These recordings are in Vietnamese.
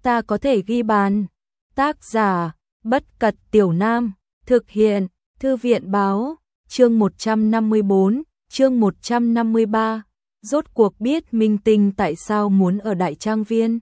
ta có thể ghi bàn. Tác giả, Bất Cật Tiểu Nam, thực hiện, Thư viện báo, chương 154, chương 153, rốt cuộc biết minh tinh tại sao muốn ở Đại Trang Viên.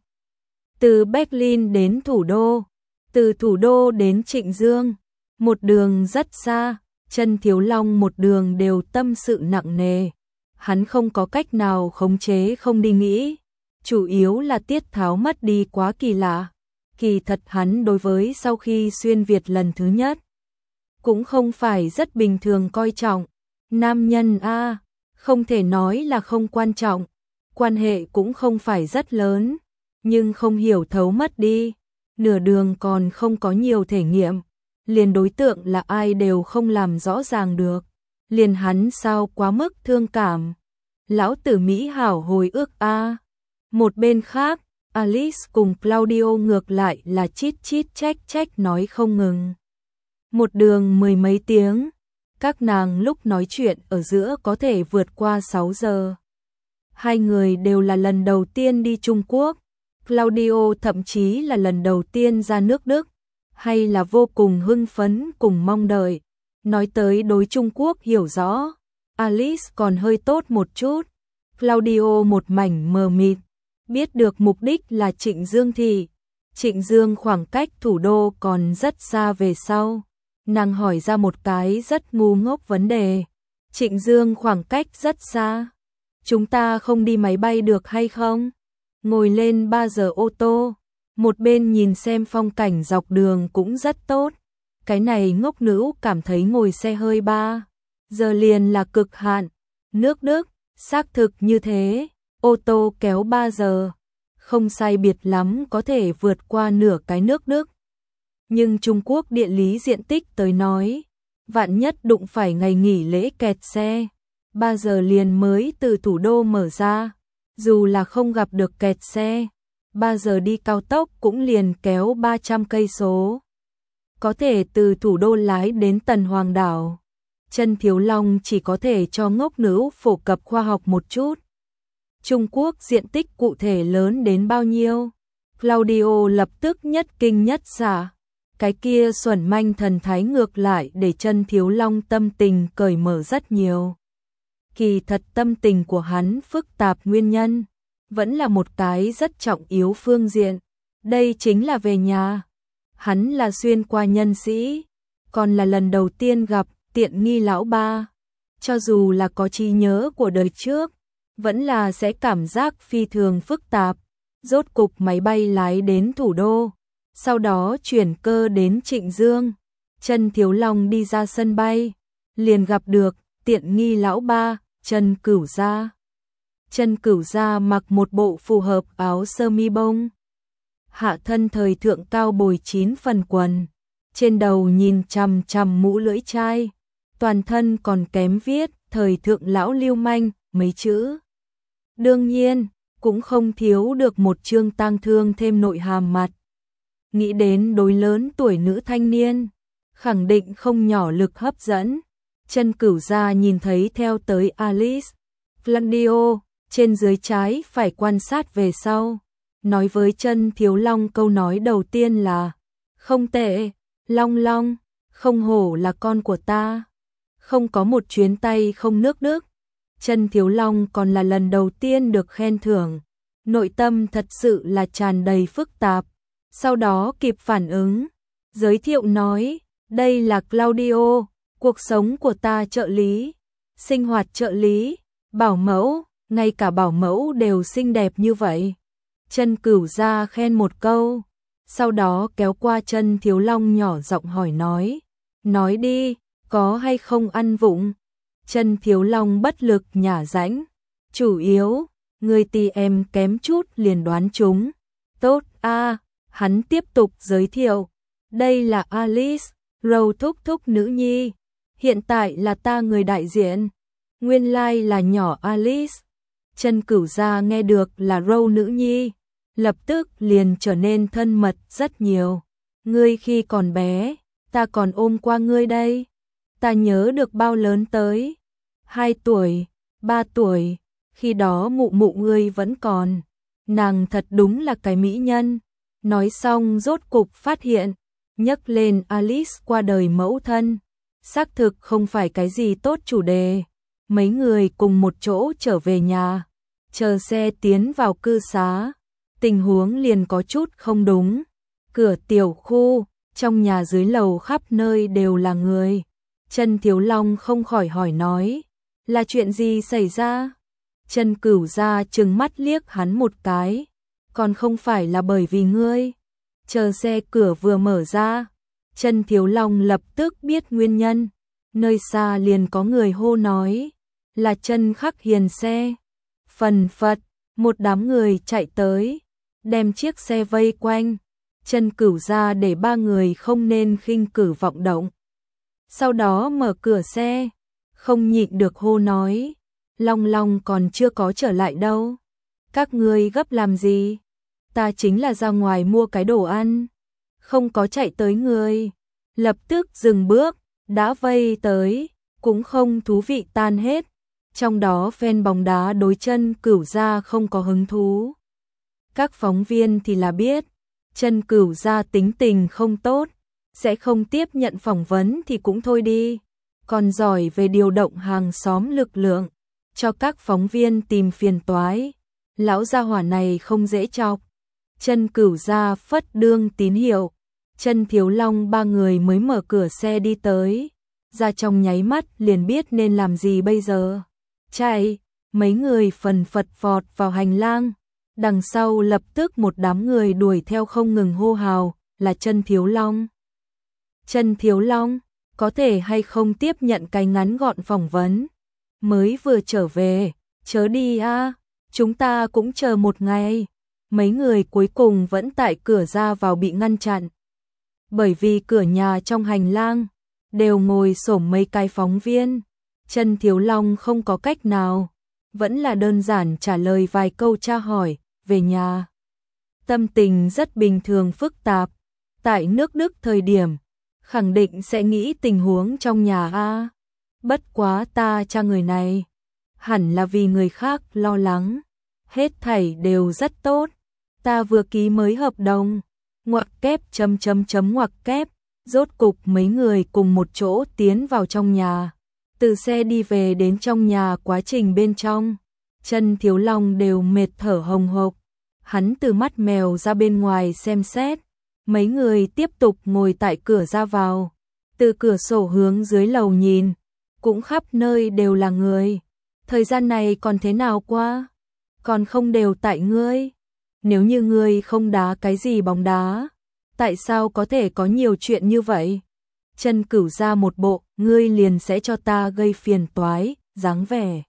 Từ Berlin đến thủ đô, từ thủ đô đến Trịnh Dương, một đường rất xa, Trần Thiếu Long một đường đều tâm sự nặng nề. Hắn không có cách nào khống chế không đi nghĩ, chủ yếu là Tiết Tháo mất đi quá kỳ lạ. Kỳ thật hắn đối với sau khi xuyên Việt lần thứ nhất, cũng không phải rất bình thường coi trọng. Nam nhân a, không thể nói là không quan trọng, quan hệ cũng không phải rất lớn, nhưng không hiểu thấu mất đi, nửa đường còn không có nhiều thể nghiệm, liền đối tượng là ai đều không làm rõ ràng được, liền hắn sao quá mức thương cảm. Lão tử Mỹ hảo hồi ức a. Một bên khác, Alice cùng Claudio ngược lại là chít chít trách trách nói không ngừng. Một đường mười mấy tiếng, các nàng lúc nói chuyện ở giữa có thể vượt qua 6 giờ. Hai người đều là lần đầu tiên đi Trung Quốc, Claudio thậm chí là lần đầu tiên ra nước Đức, hay là vô cùng hưng phấn cùng mong đợi. Nói tới đối Trung Quốc hiểu rõ, Alice còn hơi tốt một chút, Claudio một mảnh mờ mịt, biết được mục đích là Trịnh Dương thì Trịnh Dương khoảng cách thủ đô còn rất xa về sau. Nàng hỏi ra một cái rất ngu ngốc vấn đề. Trịnh Dương khoảng cách rất xa, chúng ta không đi máy bay được hay không? Ngồi lên 3 giờ ô tô, một bên nhìn xem phong cảnh dọc đường cũng rất tốt. Cái này ngốc nữ cảm thấy ngồi xe hơi 3 giờ liền là cực hạn. Nước Đức, xác thực như thế, ô tô kéo 3 giờ, không sai biệt lắm có thể vượt qua nửa cái nước Đức. Nhưng Trung Quốc địa lý diện tích tới nói, vạn nhất đụng phải ngày nghỉ lễ kẹt xe, 3 giờ liền mới từ thủ đô mở ra, dù là không gặp được kẹt xe, 3 giờ đi cao tốc cũng liền kéo 300 cây số. Có thể từ thủ đô lái đến Tần Hoàng đảo. Trần Thiếu Long chỉ có thể cho ngốc nữ phổ cập khoa học một chút. Trung Quốc diện tích cụ thể lớn đến bao nhiêu? Claudio lập tức nhất kinh nhất xạ. Cái kia xuẩn manh thần thái ngược lại để Trần Thiếu Long tâm tình cởi mở rất nhiều. Kỳ thật tâm tình của hắn phức tạp nguyên nhân, vẫn là một cái rất trọng yếu phương diện. Đây chính là về nhà. Hắn là xuyên qua nhân sĩ, còn là lần đầu tiên gặp tiện nghi lão ba. Cho dù là có trí nhớ của đời trước, vẫn là sẽ cảm giác phi thường phức tạp. Rốt cục máy bay lái đến thủ đô, sau đó chuyển cơ đến Trịnh Dương. Trần Thiếu Long đi ra sân bay, liền gặp được tiện nghi lão ba, Trần Cửu Gia. Trần Cửu Gia mặc một bộ phù hợp áo sơ mi bông, hạ thân thời thượng cao bồi 9 phần quần, trên đầu nhìn chằm chằm mũ lưỡi chai, toàn thân còn kém viết thời thượng lão lưu manh mấy chữ. Đương nhiên, cũng không thiếu được một chương tang thương thêm nội hàm mặt. Nghĩ đến đối lớn tuổi nữ thanh niên, khẳng định không nhỏ lực hấp dẫn. Trần Cửu Gia nhìn thấy theo tới Alice, Claudio, trên dưới trái phải quan sát về sau. Nói với Trần Thiếu Long câu nói đầu tiên là: không tệ, Long Long, không hổ là con của ta. Không có một chuyến tay không nước Đức. Trần Thiếu Long còn là lần đầu tiên được khen thưởng, nội tâm thật sự là tràn đầy phức tạp. Sau đó kịp phản ứng, giới thiệu nói: đây là Claudio, cuộc sống của ta trợ lý, sinh hoạt trợ lý, bảo mẫu, ngay cả bảo mẫu đều xinh đẹp như vậy. Trần Cửu Gia khen một câu, sau đó kéo qua Trần Thiếu Long nhỏ giọng hỏi nói đi, có hay không ăn vụng? Trần Thiếu Long bất lực nhả rãnh, chủ yếu, người tì em kém chút liền đoán chúng. Tốt a, hắn tiếp tục giới thiệu, đây là Alice, Râu thúc thúc nữ nhi, hiện tại là ta người đại diện, nguyên lai là nhỏ Alice. Trần Cửu Gia nghe được là Râu nữ nhi, lập tức liền trở nên thân mật rất nhiều. Ngươi khi còn bé, ta còn ôm qua ngươi đây. Ta nhớ được bao lớn tới? 2 tuổi, 3 tuổi, khi đó mụ mụ ngươi vẫn còn. Nàng thật đúng là cái mỹ nhân. Nói xong rốt cục phát hiện, nhắc lên Alice qua đời mẫu thân. Xác thực không phải cái gì tốt chủ đề. Mấy người cùng một chỗ trở về nhà, chờ xe tiến vào cư xá. Tình huống liền có chút không đúng. Cửa tiểu khu, trong nhà dưới lầu khắp nơi đều là người. Trần Thiếu Long không khỏi hỏi nói, là chuyện gì xảy ra? Trần Cửu Gia trừng mắt liếc hắn một cái, còn không phải là bởi vì ngươi. Chờ xe cửa vừa mở ra, Trần Thiếu Long lập tức biết nguyên nhân. Nơi xa liền có người hô nói, là Trần Khắc Hiền xe. Phần phật, một đám người chạy tới, đem chiếc xe vây quanh. Trần Cửu Gia để ba người không nên khinh cử vọng động. Sau đó mở cửa xe, không nhịn được hô nói, Long Long còn chưa có trở lại đâu. Các ngươi gấp làm gì? Ta chính là ra ngoài mua cái đồ ăn, không có chạy tới người. Lập tức dừng bước, đã vây tới, cũng không thú vị tan hết. Trong đó fan bóng đá đối Trần Cửu Gia không có hứng thú. Các phóng viên thì là biết, Trần Cửu Gia tính tình không tốt, sẽ không tiếp nhận phỏng vấn thì cũng thôi đi, còn giỏi về điều động hàng xóm lực lượng, cho các phóng viên tìm phiền toái. Lão gia hỏa này không dễ chọc. Trần Cửu Gia phất đương tín hiệu, Trần Thiếu Long ba người mới mở cửa xe đi tới, ra trong nháy mắt liền biết nên làm gì bây giờ. Chạy, mấy người phần phật vọt vào hành lang, đằng sau lập tức một đám người đuổi theo không ngừng hô hào, là Trần Thiếu Long. Trần Thiếu Long, có thể hay không tiếp nhận cái ngắn gọn phỏng vấn? Mới vừa trở về, chớ đi a, chúng ta cũng chờ một ngày. Mấy người cuối cùng vẫn tại cửa ra vào bị ngăn chặn. Bởi vì cửa nhà trong hành lang đều ngồi xổm mấy cái phóng viên. Trần Thiếu Long không có cách nào, vẫn là đơn giản trả lời vài câu tra hỏi về nhà. Tâm tình rất bình thường phức tạp, tại nước Đức thời điểm khẳng định sẽ nghĩ tình huống trong nhà a. Bất quá ta tra người này, hẳn là vì người khác lo lắng, hết thảy đều rất tốt. Ta vừa ký mới hợp đồng, ngoặc kép ngoặc kép, rốt cục mấy người cùng một chỗ tiến vào trong nhà. Từ xe đi về đến trong nhà quá trình bên trong, Trần Thiếu Long đều mệt thở hồng hộc. Hắn từ mắt mèo ra bên ngoài xem xét, mấy người tiếp tục ngồi tại cửa ra vào, từ cửa sổ hướng dưới lầu nhìn, cũng khắp nơi đều là người. Thời gian này còn thế nào qua? Còn không đều tại ngươi. Nếu như ngươi không đá cái gì bóng đá, tại sao có thể có nhiều chuyện như vậy? Trần Cửu Gia một bộ, ngươi liền sẽ cho ta gây phiền toái, dáng vẻ.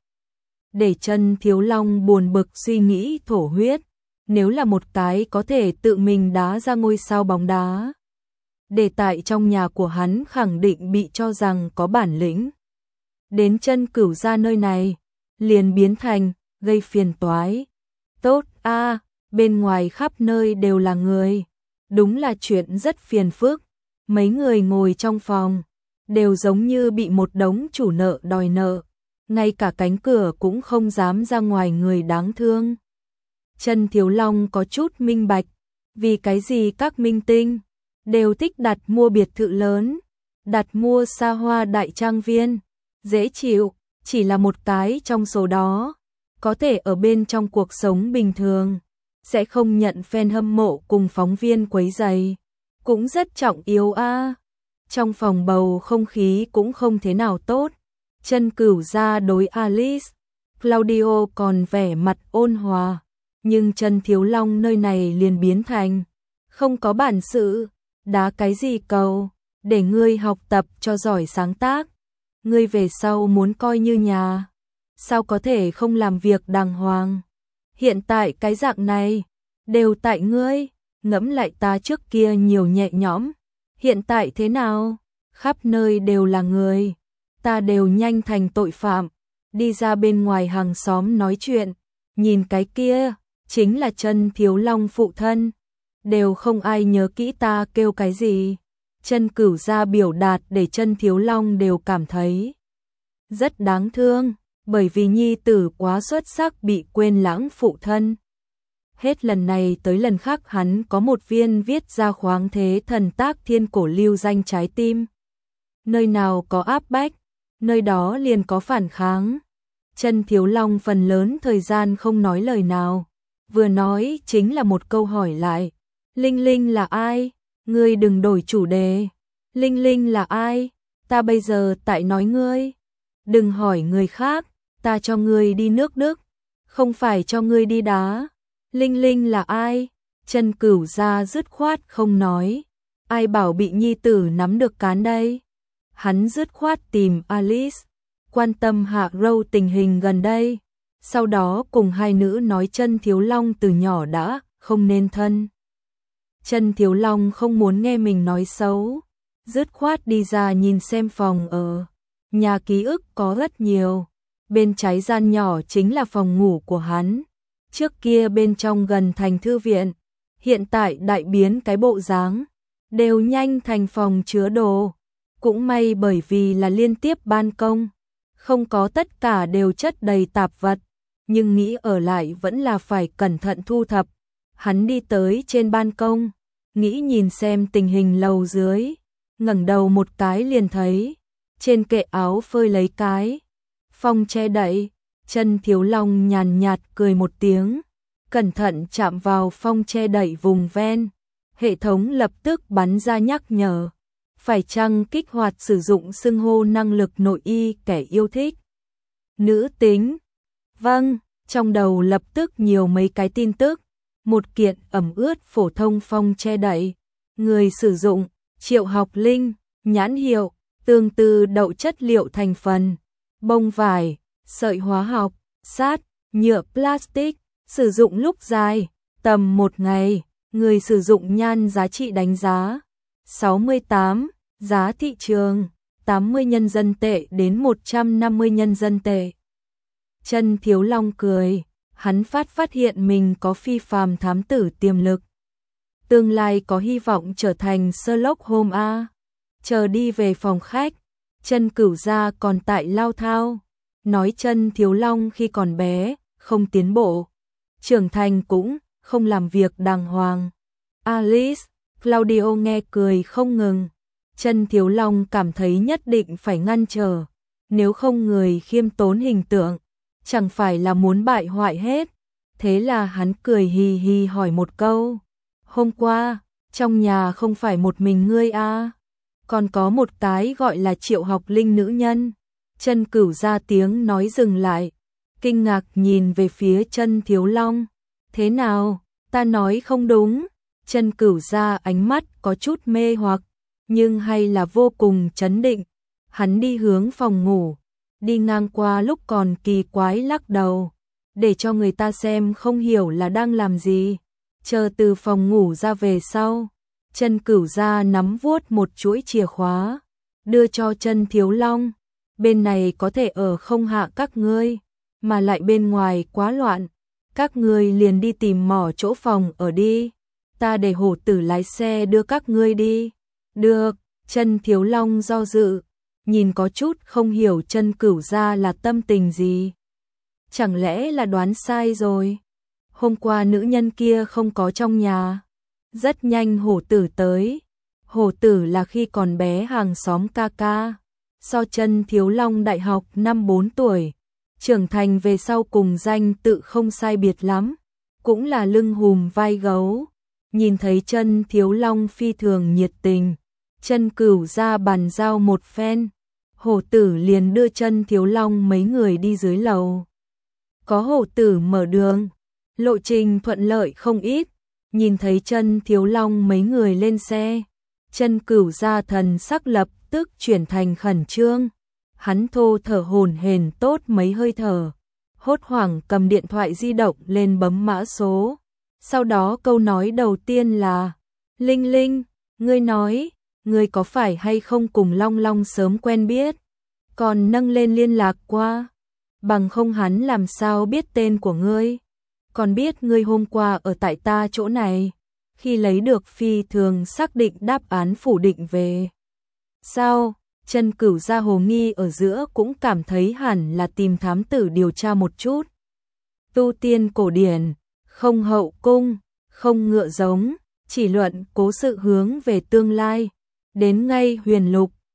Để Trần Thiếu Long buồn bực suy nghĩ thổ huyết, nếu là một cái có thể tự mình đá ra ngôi sao bóng đá. Để tại trong nhà của hắn khẳng định bị cho rằng có bản lĩnh. Đến Trần Cửu Gia nơi này, liền biến thành, gây phiền toái. Tốt a, bên ngoài khắp nơi đều là người. Đúng là chuyện rất phiền phức. Mấy người ngồi trong phòng, đều giống như bị một đống chủ nợ đòi nợ. Ngay cả cánh cửa cũng không dám ra ngoài, người đáng thương. Trần Thiếu Long có chút minh bạch, vì cái gì các minh tinh đều thích đặt mua biệt thự lớn, đặt mua xa hoa đại trang viên, dễ chịu, chỉ là một cái trong số đó, có thể ở bên trong cuộc sống bình thường, sẽ không nhận fan hâm mộ cùng phóng viên quấy rầy, cũng rất trọng yếu a. Trong phòng bầu không khí cũng không thế nào tốt. Trần Cửu Gia đối Alice, Claudio còn vẻ mặt ôn hòa, nhưng Trần Thiếu Long nơi này liền biến thành không có bản sự, đá cái gì cầu, để ngươi học tập cho giỏi sáng tác, ngươi về sau muốn coi như nhà, sao có thể không làm việc đàng hoàng. Hiện tại cái dạng này đều tại ngươi, ngẫm lại ta trước kia nhiều nhẹ nhõm, hiện tại thế nào, khắp nơi đều là người, ta đều nhanh thành tội phạm, đi ra bên ngoài hàng xóm nói chuyện, nhìn cái kia, chính là Trần Thiếu Long phụ thân, đều không ai nhớ kỹ ta kêu cái gì. Trần Cửu Gia biểu đạt để Trần Thiếu Long đều cảm thấy rất đáng thương, bởi vì nhi tử quá xuất sắc bị quên lãng phụ thân. Hết lần này tới lần khác hắn có một viên viết ra khoáng thế thần tác thiên cổ lưu danh trái tim. Nơi nào có áp bách, nơi đó liền có phản kháng. Chân Thiếu Long phần lớn thời gian không nói lời nào, vừa nói chính là một câu hỏi lại. Linh Linh là ai? Ngươi đừng đổi chủ đề. Linh Linh là ai? Ta bây giờ tại nói ngươi. Đừng hỏi người khác, ta cho ngươi đi nước Đức, không phải cho ngươi đi đá. Linh Linh là ai? Chân Cửu Gia dứt khoát không nói. Ai bảo bị nhi tử nắm được cán đây? Hắn dứt khoát tìm Alice, quan tâm Hạ Râu tình hình gần đây. Sau đó cùng hai nữ nói Chân Thiếu Long từ nhỏ đã không nên thân. Chân Thiếu Long không muốn nghe mình nói xấu, dứt khoát đi ra nhìn xem phòng ở. Nhà ký ức có rất nhiều, bên trái gian nhỏ chính là phòng ngủ của hắn. Trước kia bên trong gần thành thư viện, hiện tại đại biến cái bộ dáng, đều nhanh thành phòng chứa đồ. Cũng may bởi vì là liên tiếp ban công, không có tất cả đều chất đầy tạp vật, nhưng nghĩ ở lại vẫn là phải cẩn thận thu thập. Hắn đi tới trên ban công, nghĩ nhìn xem tình hình lầu dưới, ngẩng đầu một cái liền thấy, trên kệ áo phơi lấy cái phong che đậy. Chân Thiếu Long nhàn nhạt cười một tiếng, cẩn thận chạm vào phong che đậy vùng ven. Hệ thống lập tức bắn ra nhắc nhở, phải chăng kích hoạt sử dụng xưng hô năng lực nội y kẻ yêu thích nữ tính. Vâng, trong đầu lập tức nhiều mấy cái tin tức. Một kiện ẩm ướt phổ thông phong che đậy, người sử dụng Triệu Học Linh, nhãn hiệu tương tự đậu chất liệu thành phần, bông vải, sợi hóa học, sắt, nhựa plastic, sử dụng lúc dài, tầm 1 ngày. Người sử dụng nhan giá trị đánh giá 68, giá thị trường 80 nhân dân tệ đến 150 nhân dân tệ. Chân Thiếu Long cười, hắn phát hiện mình có phi phàm thám tử tiềm lực. Tương lai có hy vọng trở thành Sherlock Holmes a. Chờ đi về phòng khách, Chân Cửu Gia còn tại lao thao, nói Chân Thiếu Long khi còn bé, không tiến bộ, trưởng thành cũng không làm việc đàng hoàng. Alice, Claudio nghe cười không ngừng. Chân Thiếu Long cảm thấy nhất định phải ngăn trở, nếu không người khiêm tốn hình tượng, chẳng phải là muốn bại hoại hết. Thế là hắn cười hì hì hỏi một câu, hôm qua, trong nhà không phải một mình ngươi à? Còn có một cái gọi là Triệu Học Linh nữ nhân. Chân Cửu Gia tiếng nói dừng lại, kinh ngạc nhìn về phía Chân Thiếu Long. Thế nào, ta nói không đúng? Chân Cửu Gia ánh mắt có chút mê hoặc, nhưng hay là vô cùng trấn định. Hắn đi hướng phòng ngủ, đi ngang qua lúc còn kỳ quái lắc đầu, để cho người ta xem không hiểu là đang làm gì. Chờ từ phòng ngủ ra về sau, Chân Cửu Gia nắm vuốt một chuỗi chìa khóa, đưa cho Chân Thiếu Long. Bên này có thể ở không hạ các ngươi, mà lại bên ngoài quá loạn, các ngươi liền đi tìm mỏ chỗ phòng ở đi, ta để hổ tử lái xe đưa các ngươi đi. Được. Chân Thiếu Long do dự, nhìn có chút không hiểu Chân Cửu Gia là tâm tình gì. Chẳng lẽ là đoán sai rồi? Hôm qua nữ nhân kia không có trong nhà. Rất nhanh hổ tử tới. Hổ tử là khi còn bé hàng xóm ca ca, so Chân Thiếu Long đại học năm 4 tuổi, trưởng thành về sau cùng danh tự không sai biệt lắm, cũng là lưng hùm vai gấu. Nhìn thấy Chân Thiếu Long phi thường nhiệt tình, Chân Cửu Gia bàn giao một phen, hổ tử liền đưa Chân Thiếu Long mấy người đi dưới lầu. Có hổ tử mở đường, lộ trình thuận lợi không ít. Nhìn thấy Chân Thiếu Long mấy người lên xe, Chân Cửu Gia thần sắc lập tức chuyển thành khẩn trương. Hắn thô thở hổn hển tốt mấy hơi thở, hốt hoảng cầm điện thoại di động lên bấm mã số. Sau đó câu nói đầu tiên là, Linh Linh, ngươi nói, ngươi có phải hay không cùng Long Long sớm quen biết, còn nâng lên liên lạc qua, bằng không hắn làm sao biết tên của ngươi, còn biết ngươi hôm qua ở tại ta chỗ này, khi lấy được phi thường xác định đáp án phủ định về. Sao? Chân Cửu Gia hồ nghi ở giữa cũng cảm thấy hẳn là tìm thám tử điều tra một chút. Tu tiên cổ điển, không hậu cung, không ngựa giống, chỉ luận cố sự hướng về tương lai. Đến ngay Huyền Lục,